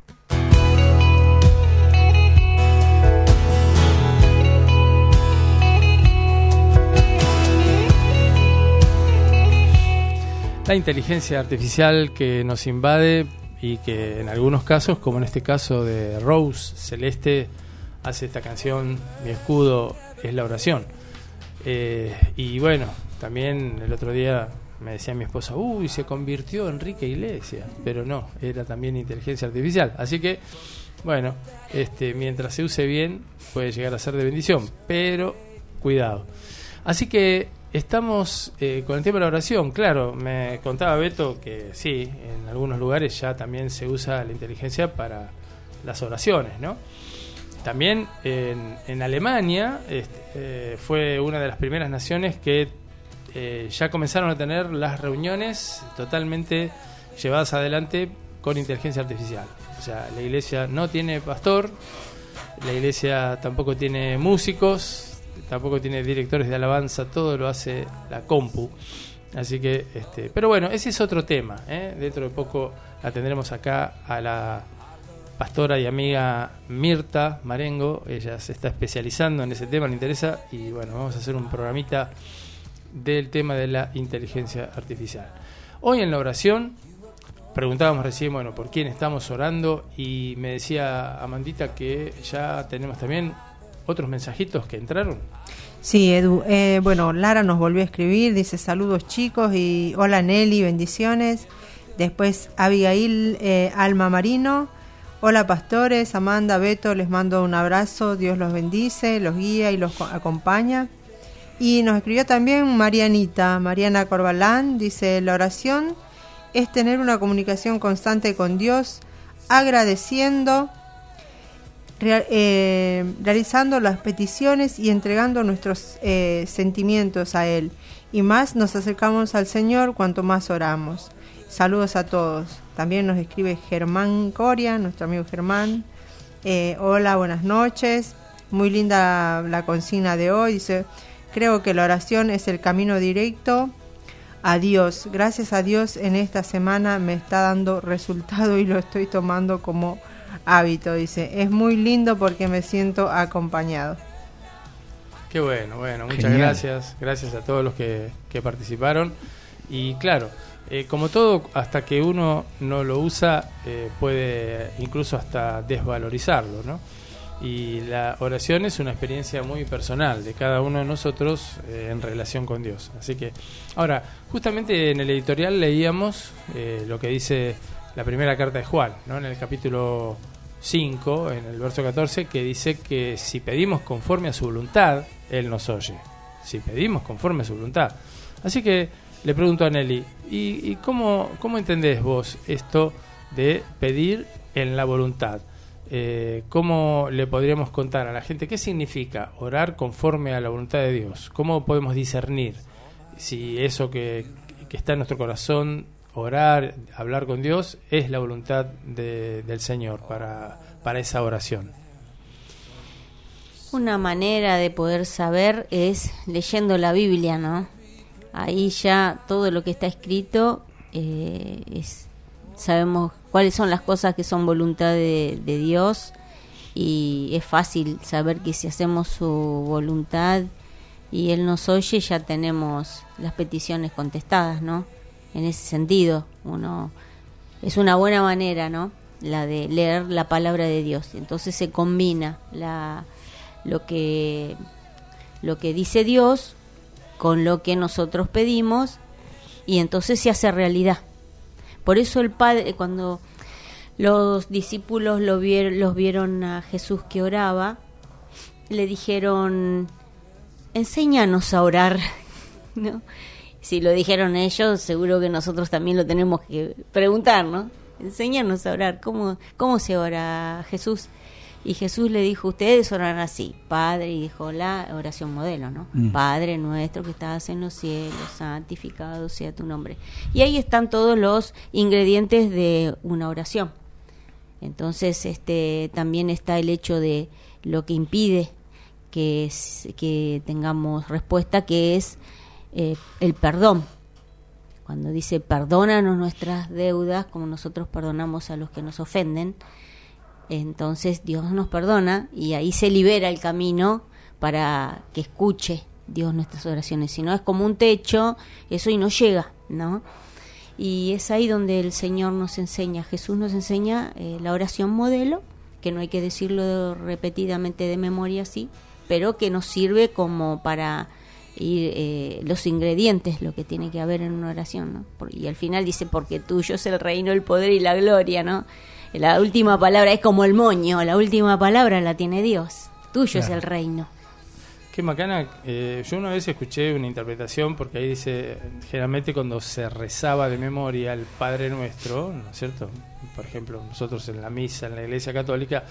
La inteligencia artificial que nos invade y que en algunos casos, como en este caso de Rose Celeste, hace esta canción, Mi escudo es la oración. Y bueno, también el otro día me decía mi esposa, uy, se convirtió Enrique Iglesias, pero no, era también inteligencia artificial. Así que, bueno, mientras se use bien, puede llegar a ser de bendición, pero cuidado. Así que estamos con el tema de la oración. Claro, me contaba Beto que sí, en algunos lugares ya también se usa la inteligencia para las oraciones, ¿no? También en Alemania fue una de las primeras naciones que ya comenzaron a tener las reuniones totalmente llevadas adelante con inteligencia artificial. O sea, la iglesia no tiene pastor, la iglesia tampoco tiene músicos, tampoco tiene directores de alabanza, todo lo hace la compu. Así que, pero bueno, ese es otro tema, ¿eh? Dentro de poco la tendremos acá a la pastora y amiga Mirta Marengo. Ella se está especializando en ese tema, le interesa, y bueno, vamos a hacer un programita del tema de la inteligencia artificial. Hoy en la oración preguntábamos recién, bueno, por quién estamos orando, y me decía Amandita que ya tenemos también otros mensajitos que entraron. Sí, Edu. Bueno, Lara nos volvió a escribir, dice saludos chicos y hola Nelly, bendiciones. Después Abigail Alma Marino, hola pastores, Amanda, Beto, les mando un abrazo, Dios los bendice, los guía y los acompaña. Y nos escribió también Mariana Corbalán, dice: la oración es tener una comunicación constante con Dios, agradeciendo, realizando las peticiones y entregando nuestros sentimientos a Él. Y más nos acercamos al Señor cuanto más oramos. Saludos a todos. También nos escribe Germán Coria, nuestro amigo Germán. Hola, buenas noches. Muy linda la consigna de hoy. Dice: creo que la oración es el camino directo a Dios. Gracias a Dios en esta semana me está dando resultado y lo estoy tomando como hábito. Dice: es muy lindo porque me siento acompañado. Qué bueno, muchas Genial. gracias a todos los que participaron. Y claro, como todo, hasta que uno no lo usa, puede incluso hasta desvalorizarlo, ¿no? Y la oración es una experiencia muy personal de cada uno de nosotros en relación con Dios. Así que, ahora, justamente en el editorial leíamos lo que dice la primera carta de Juan, ¿no? En el capítulo 5, en el verso 14, que dice que si pedimos conforme a su voluntad, Él nos oye. Si pedimos conforme a su voluntad. Así que le pregunto a Nelly, ¿y cómo entendés vos esto de pedir en la voluntad? ¿Cómo le podríamos contar a la gente qué significa orar conforme a la voluntad de Dios? ¿Cómo podemos discernir si eso que está en nuestro corazón, orar, hablar con Dios, es la voluntad del Señor para esa oración? Una manera de poder saber es leyendo la Biblia, ¿no? Ahí ya todo lo que está escrito sabemos cuáles son las cosas que son voluntad de Dios, y es fácil saber que si hacemos su voluntad y Él nos oye, ya tenemos las peticiones contestadas, ¿no? En ese sentido, es una buena manera, ¿no? La de leer la palabra de Dios. Entonces se combina lo que dice Dios con lo que nosotros pedimos, y entonces se hace realidad. Por eso el Padre, cuando los discípulos los vieron a Jesús que oraba, le dijeron: enséñanos a orar, ¿no? Si lo dijeron ellos, seguro que nosotros también lo tenemos que preguntar, ¿no? Enséñanos a orar. ¿Cómo se ora, Jesús? Y Jesús le dijo: ustedes oran así, Padre, y dijo la oración modelo, ¿no? Padre nuestro que estás en los cielos, santificado sea tu nombre. Y ahí están todos los ingredientes de una oración. Entonces, también está el hecho de lo que impide que tengamos respuesta, que es el perdón. Cuando dice: perdónanos nuestras deudas como nosotros perdonamos a los que nos ofenden, entonces Dios nos perdona, y ahí se libera el camino para que escuche Dios nuestras oraciones. Si no, es como un techo, eso, y no llega, ¿no? Y es ahí donde el Señor nos enseña, Jesús nos enseña la oración modelo, que no hay que decirlo repetidamente de memoria así, pero que nos sirve como para ir los ingredientes, lo que tiene que haber en una oración, ¿no? Y al final dice: porque tuyo es el reino, el poder y la gloria, ¿no? La última palabra es como el moño, la última palabra la tiene Dios. Tuyo es el reino. Qué macana. Yo una vez escuché una interpretación, porque ahí dice, generalmente cuando se rezaba de memoria el Padre Nuestro, ¿no es cierto? Por ejemplo, nosotros en la misa, en la Iglesia Católica,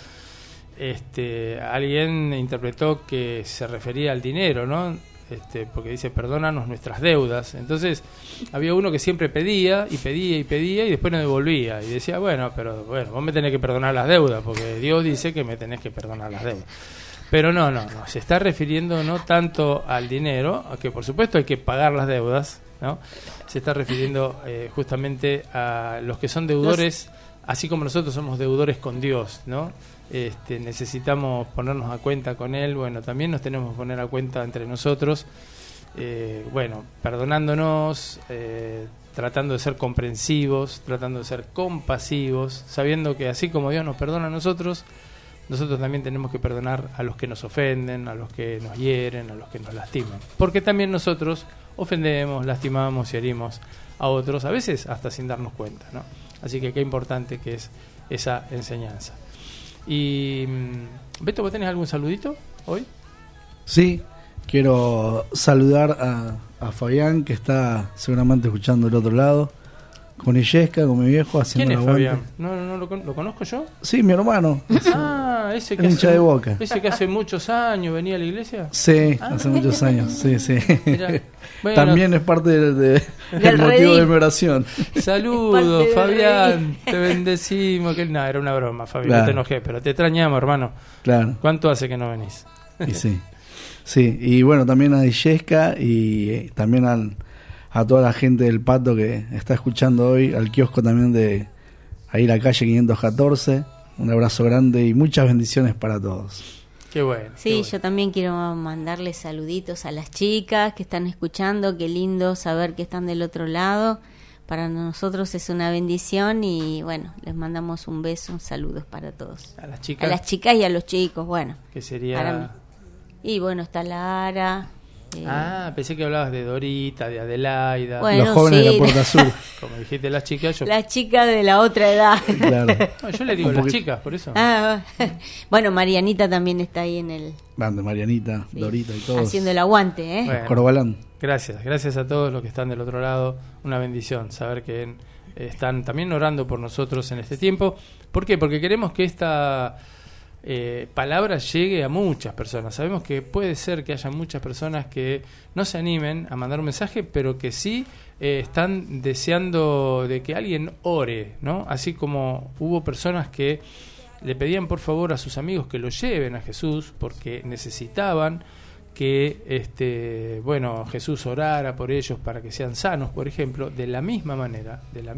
alguien interpretó que se refería al dinero, ¿no? Porque dice: perdónanos nuestras deudas. Entonces había uno que siempre pedía y pedía y pedía, y después no devolvía, y decía: bueno, vos me tenés que perdonar las deudas, porque Dios dice que me tenés que perdonar las deudas. Pero no, se está refiriendo no tanto al dinero, que por supuesto hay que pagar las deudas, ¿no? Se está refiriendo justamente a los que son deudores, así como nosotros somos deudores con Dios, ¿no? Necesitamos ponernos a cuenta con Él. Bueno, también nos tenemos que poner a cuenta entre nosotros, perdonándonos, tratando de ser comprensivos, tratando de ser compasivos, sabiendo que así como Dios nos perdona a nosotros también tenemos que perdonar a los que nos ofenden, a los que nos hieren, a los que nos lastiman, porque también nosotros ofendemos, lastimamos y herimos a otros, a veces hasta sin darnos cuenta, ¿no? Así que qué importante que es esa enseñanza. Y Beto, ¿vos tenés algún saludito hoy? Sí, Quiero saludar a Fabián, que está seguramente escuchando del otro lado, con Illesca, con mi viejo, haciendo ¿Quién es el aguante. Fabián? No, ¿lo conozco yo? Sí, mi hermano. Ese que hincha de Boca. Ese que hace muchos años venía a la iglesia. Sí, hace muchos años, sí. Mirá, bueno, también es parte del motivo redil. de mi oración. Saludos, Es parte del Fabián, te bendecimos. Que no, era una broma, Fabián, Claro. no te enojé, pero te extrañamos, hermano. Claro. ¿Cuánto hace que no venís? Y sí. Sí, y bueno, también a Illesca y también a toda la gente del Pato que está escuchando hoy, al kiosco también de ahí la calle 514. Un abrazo grande y muchas bendiciones para todos. Qué bueno. Sí, qué bueno. yo también quiero mandarles saluditos a las chicas que están escuchando. Qué lindo saber que están del otro lado. Para nosotros es una bendición y bueno, les mandamos un beso, saludos para todos. A las chicas. A las chicas y a los chicos, bueno. Que sería... Para mí. Y bueno, está Lara. Pensé que hablabas de Dorita, de Adelaida. Bueno, los jóvenes sí. de la Puerta Sur. Como dijiste las chicas, yo... Las chicas de la otra edad. Claro. No, yo le digo Un las poquito. chicas, por eso. Bueno, Marianita también está ahí en el... Bande, Marianita, Sí. Dorita y todos. Haciendo el aguante, ¿eh? Bueno. Corbalán. Gracias a todos los que están del otro lado. Una bendición saber que están también orando por nosotros en este tiempo. ¿Por qué? Porque queremos que esta palabra llegue a muchas personas. Sabemos que puede ser que haya muchas personas que no se animen a mandar un mensaje, pero que sí están deseando de que alguien ore, ¿no? Así como hubo personas que le pedían por favor a sus amigos que lo lleven a Jesús porque necesitaban que Jesús orara por ellos para que sean sanos, por ejemplo. De la misma manera,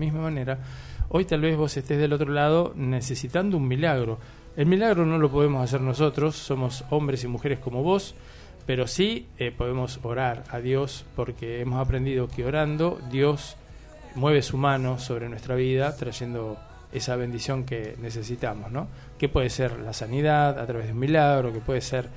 hoy tal vez vos estés del otro lado necesitando un milagro. El milagro no lo podemos hacer nosotros, somos hombres y mujeres como vos, pero sí podemos orar a Dios porque hemos aprendido que orando Dios mueve su mano sobre nuestra vida trayendo esa bendición que necesitamos, ¿no? Que puede ser la sanidad a través de un milagro, que puede ser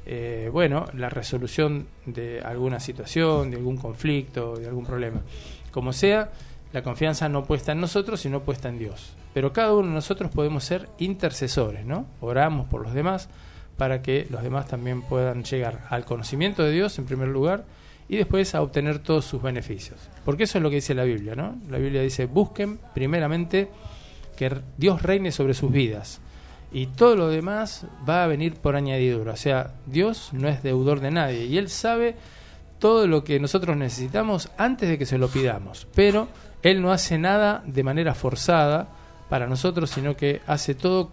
la resolución de alguna situación, de algún conflicto, de algún problema. Como sea, la confianza no puesta en nosotros, sino puesta en Dios. Pero cada uno de nosotros podemos ser intercesores, ¿no? Oramos por los demás para que los demás también puedan llegar al conocimiento de Dios en primer lugar y después a obtener todos sus beneficios. Porque eso es lo que dice la Biblia, ¿no? La Biblia dice, busquen primeramente que Dios reine sobre sus vidas. Y todo lo demás va a venir por añadidura. O sea, Dios no es deudor de nadie y Él sabe todo lo que nosotros necesitamos antes de que se lo pidamos. Pero Él no hace nada de manera forzada para nosotros, sino que hace todo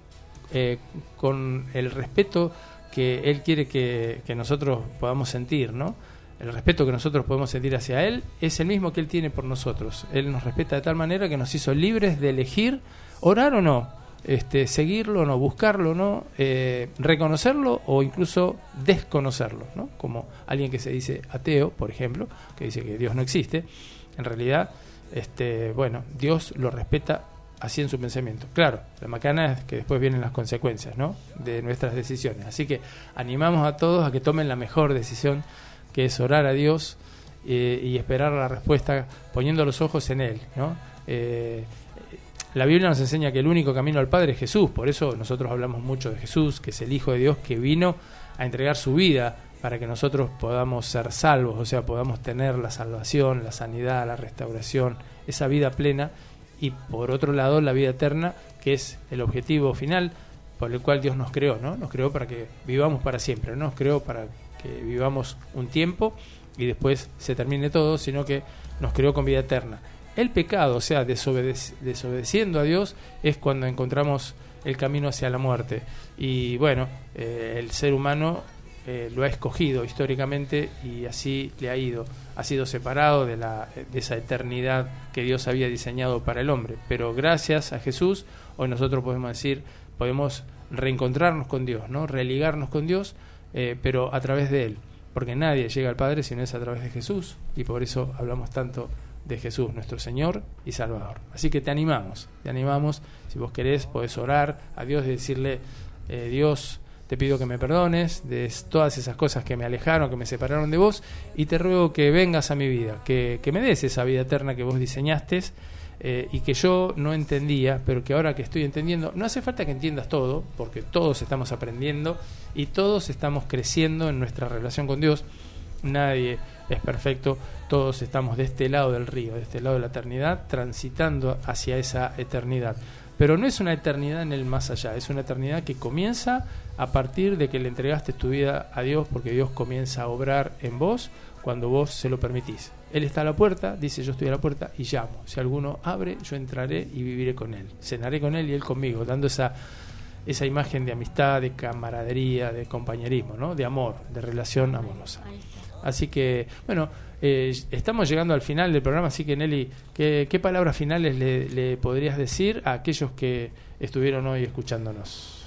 con el respeto que Él quiere que nosotros podamos sentir, ¿no? El respeto que nosotros podemos sentir hacia Él es el mismo que Él tiene por nosotros. Él nos respeta de tal manera que nos hizo libres de elegir orar o no, seguirlo o no, buscarlo o no, reconocerlo o incluso desconocerlo, ¿no? Como alguien que se dice ateo, por ejemplo, que dice que Dios no existe, en realidad, Dios lo respeta así en su pensamiento. Claro, la macana es que después vienen las consecuencias, ¿no?, de nuestras decisiones. Así que animamos a todos a que tomen la mejor decisión, que es orar a Dios y esperar la respuesta poniendo los ojos en Él, ¿no? La Biblia nos enseña que el único camino al Padre es Jesús, por eso nosotros hablamos mucho de Jesús, que es el Hijo de Dios que vino a entregar su vida para que nosotros podamos ser salvos, o sea, podamos tener la salvación, la sanidad, la restauración, esa vida plena, y por otro lado la vida eterna, que es el objetivo final por el cual Dios nos creó, ¿no? Nos creó para que vivamos para siempre, no nos creó para que vivamos un tiempo y después se termine todo, sino que nos creó con vida eterna. El pecado, o sea, desobedeciendo a Dios, es cuando encontramos el camino hacia la muerte. Y bueno, el ser humano lo ha escogido históricamente y así le ha sido separado de esa eternidad que Dios había diseñado para el hombre. Pero gracias a Jesús, hoy nosotros podemos reencontrarnos con Dios, ¿no? Religarnos con Dios, pero a través de Él, porque nadie llega al Padre si no es a través de Jesús, y por eso hablamos tanto de Jesús, nuestro Señor y Salvador. Así que te animamos, si vos querés, podés orar a Dios y decirle, Dios, te pido que me perdones de todas esas cosas que me alejaron, que me separaron de vos, y te ruego que vengas a mi vida, que me des esa vida eterna que vos diseñaste y que yo no entendía, pero que ahora que estoy entendiendo, no hace falta que entiendas todo, porque todos estamos aprendiendo y todos estamos creciendo en nuestra relación con Dios, nadie es perfecto, todos estamos de este lado del río, de este lado de la eternidad, transitando hacia esa eternidad. Pero no es una eternidad en el más allá, es una eternidad que comienza a partir de que le entregaste tu vida a Dios, porque Dios comienza a obrar en vos cuando vos se lo permitís. Él está a la puerta, dice: yo estoy a la puerta y llamo. Si alguno abre, yo entraré y viviré con él. Cenaré con él y él conmigo, dando esa imagen de amistad, de camaradería, de compañerismo, ¿no? De amor, de relación amorosa. Así que, bueno, estamos llegando al final del programa, así que Nelly, ¿qué palabras finales le podrías decir a aquellos que estuvieron hoy escuchándonos?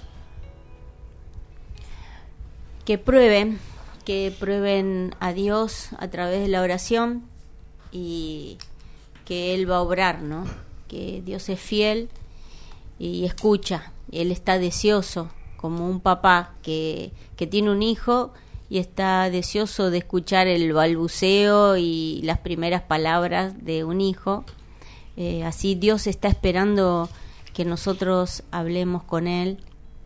Que prueben a Dios a través de la oración y que Él va a obrar, ¿no? Que Dios es fiel y escucha. Él está deseoso, como un papá que tiene un hijo y está deseoso de escuchar el balbuceo y las primeras palabras de un hijo. Así Dios está esperando que nosotros hablemos con Él,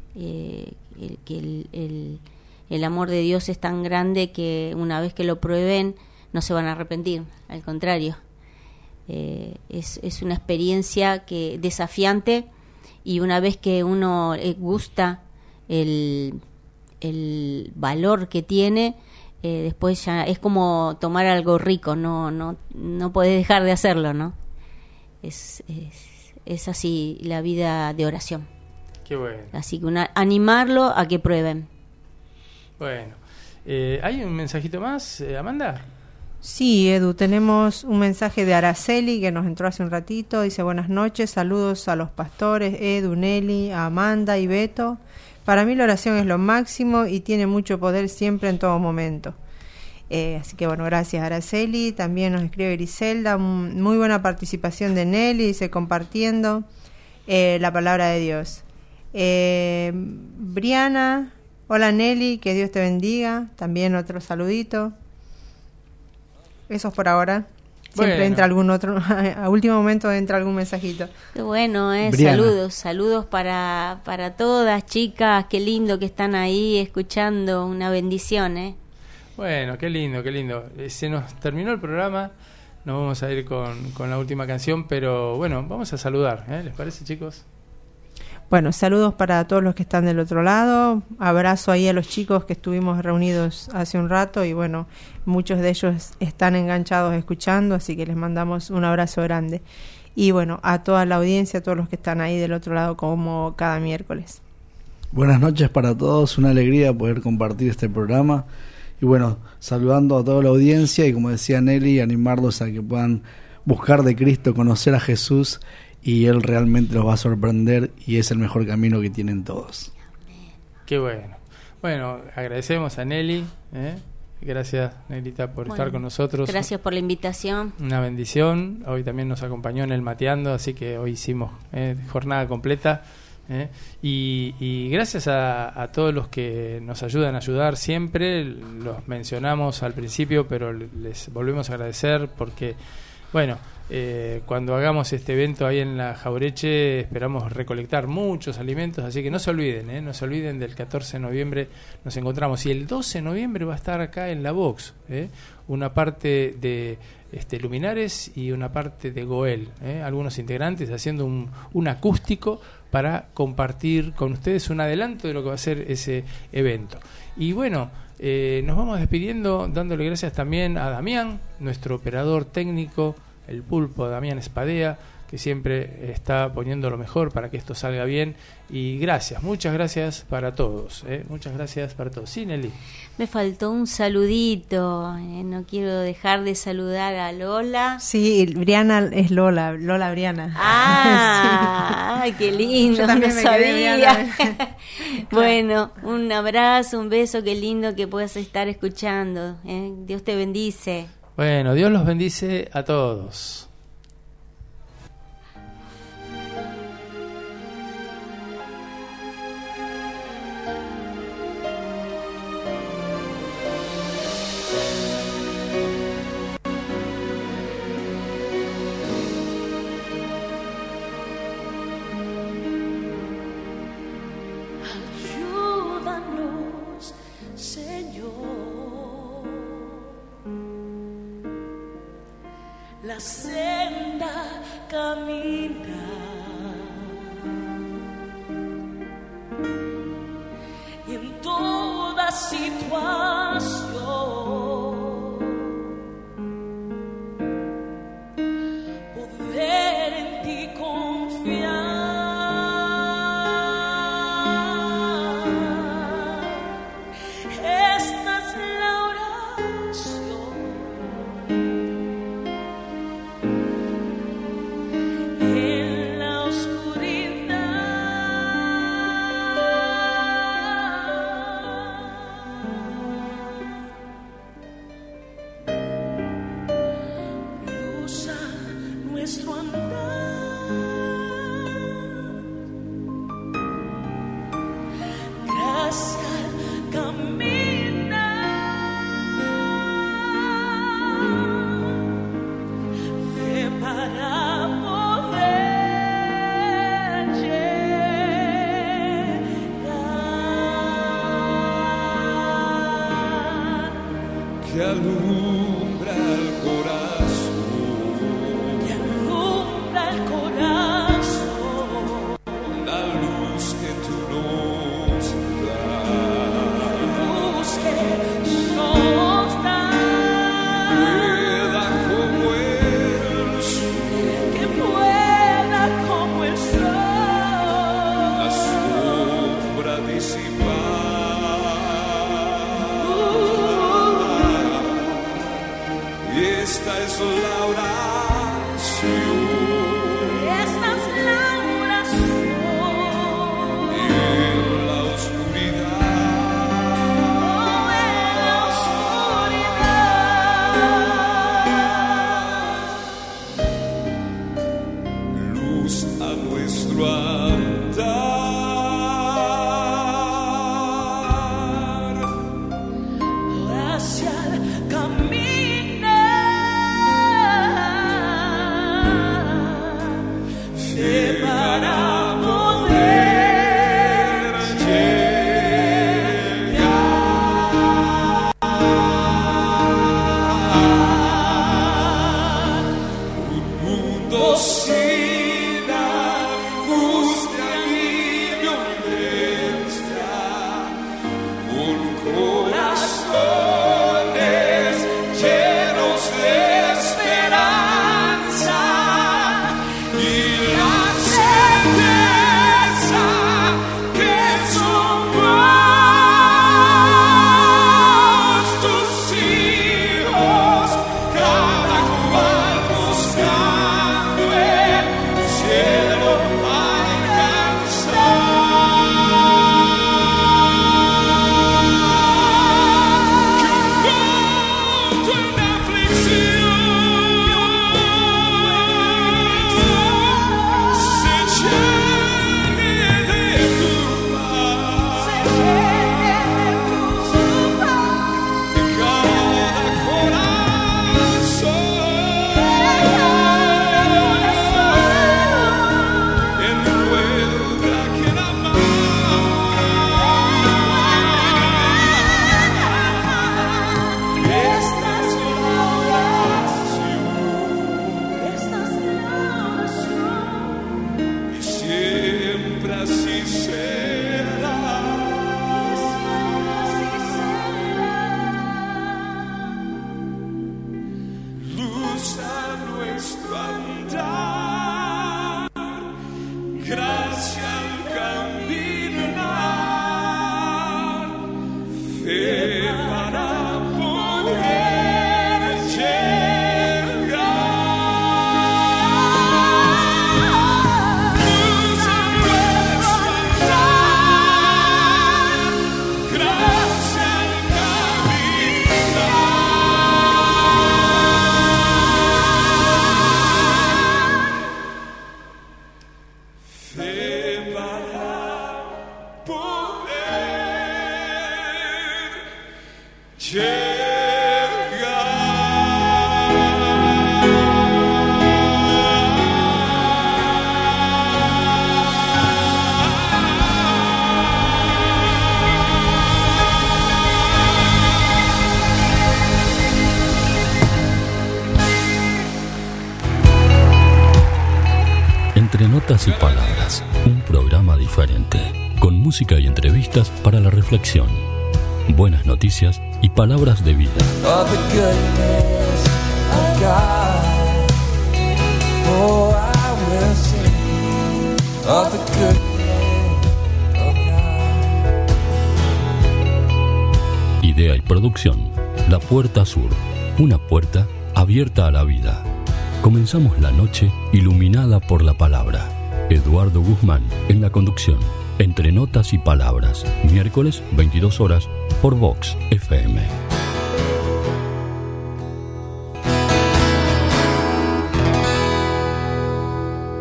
el amor de Dios es tan grande que una vez que lo prueben no se van a arrepentir, al contrario. Es una experiencia desafiante, y una vez que uno gusta el valor que tiene, después ya es como tomar algo rico, no podés dejar de hacerlo, ¿no? Es así la vida de oración. Qué bueno. Así que animarlo a que prueben. Bueno, ¿hay un mensajito más, Amanda? Sí, Edu, tenemos un mensaje de Araceli que nos entró hace un ratito. Dice: buenas noches, saludos a los pastores, Edu, Nelly, a Amanda y Beto. Para mí la oración es lo máximo y tiene mucho poder siempre, en todo momento. Así que bueno, gracias Araceli. También nos escribe Griselda, muy buena participación de Nelly, dice, compartiendo la palabra de Dios. Briana, hola Nelly, que Dios te bendiga. También otro saludito. Eso es por ahora. Siempre bueno. Entra algún otro, a último momento entra algún mensajito. Qué bueno, saludos para todas, chicas, qué lindo que están ahí escuchando, una bendición, Bueno, qué lindo. Se nos terminó el programa, nos vamos a ir con la última canción, pero bueno, vamos a saludar, ¿les parece, chicos? Bueno, saludos para todos los que están del otro lado, abrazo ahí a los chicos que estuvimos reunidos hace un rato y bueno, muchos de ellos están enganchados escuchando, así que les mandamos un abrazo grande. Y bueno, a toda la audiencia, a todos los que están ahí del otro lado como cada miércoles. Buenas noches para todos, una alegría poder compartir este programa y bueno, saludando a toda la audiencia y como decía Nelly, animarlos a que puedan buscar de Cristo, conocer a Jesús, y Él realmente los va a sorprender y es el mejor camino que tienen todos. Qué bueno. Bueno, agradecemos a Nelly. Gracias, Nelita, por estar con nosotros. Gracias por la invitación. Una bendición. Hoy también nos acompañó en el Mateando, así que hoy hicimos jornada completa. Y gracias a todos los que nos ayudan a ayudar siempre. Los mencionamos al principio, pero les volvemos a agradecer porque, bueno, cuando hagamos este evento ahí en la Jaureche esperamos recolectar muchos alimentos, así que no se olviden, no se olviden del 14 de noviembre nos encontramos, y el 12 de noviembre va a estar acá en la Vox, una parte de Luminares y una parte de Goel, algunos integrantes haciendo un acústico para compartir con ustedes un adelanto de lo que va a ser ese evento. Y bueno, nos vamos despidiendo dándole gracias también a Damián, nuestro operador técnico, el pulpo Damián Espadea, que siempre está poniendo lo mejor para que esto salga bien. Y gracias, muchas gracias para todos. Muchas gracias para todos. Sí, Nelly. Me faltó un saludito. No quiero dejar de saludar a Lola. Sí, Briana es Lola Briana. Ah, sí. Qué lindo. Yo también me sabía. Bueno, un abrazo, un beso, qué lindo que puedas estar escuchando. Dios te bendice. Bueno, Dios los bendice a todos. Ayúdanos, Señor. la senda camina. Y en toda situación poder en ti confiar. Esta es la oración en la oscuridad. Luz a nuestro andar, gracia al caminar, fe para poder llegar. Que alumbra el corazón, Que alumbra el corazón, la luz que tú nos das, luz que tú nos das, pueda como el sol, que pueda como el sol la sombra disipar. Y esta es la oración Esta es la oración en la oscuridad. en la oscuridad. Luz a nuestro andar, Hacia el caminar, fe para poder llegar. un mundo sin angustia ni violencia, con corazones llenos de esperanza y la certeza que somos tus hijos, cada cual buscando el cielo Notas y Palabras, un programa diferente, con música y entrevistas para la reflexión, buenas noticias y palabras de vida. Of the goodness of God. Oh, I will sing of the goodness of God. Idea y producción, La Puerta Sur, una puerta abierta a la vida. Comenzamos la noche iluminada por la palabra. Eduardo Guzmán en la conducción, entre notas y palabras, miércoles 22 horas por Vox FM.